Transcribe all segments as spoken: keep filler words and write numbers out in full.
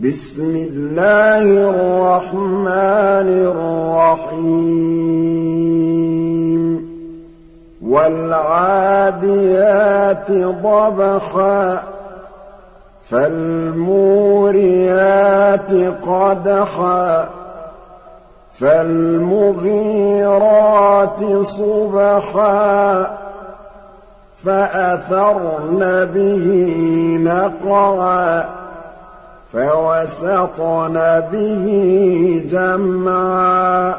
بسم الله الرحمن الرحيم والعاديات ضبحا فالموريات قدحا فالمغيرات صبحا فأثرن به نقعا فوسطن به جمعا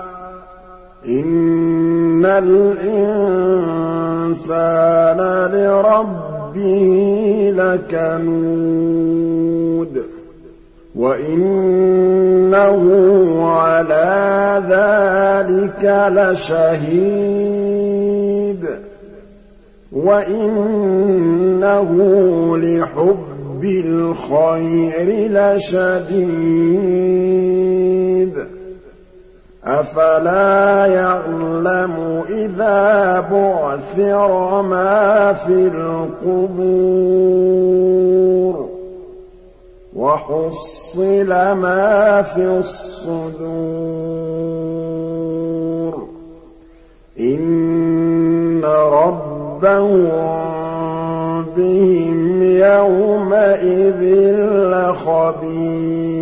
إن الإنسان لربه لكنود وإنه على ذلك لشهيد وإنه لحب بالخير لشديد أفلا يعلم إذا بعثر ما في القبور وحصل ما في الصدور إن ربهم بهم يومئذ لخبير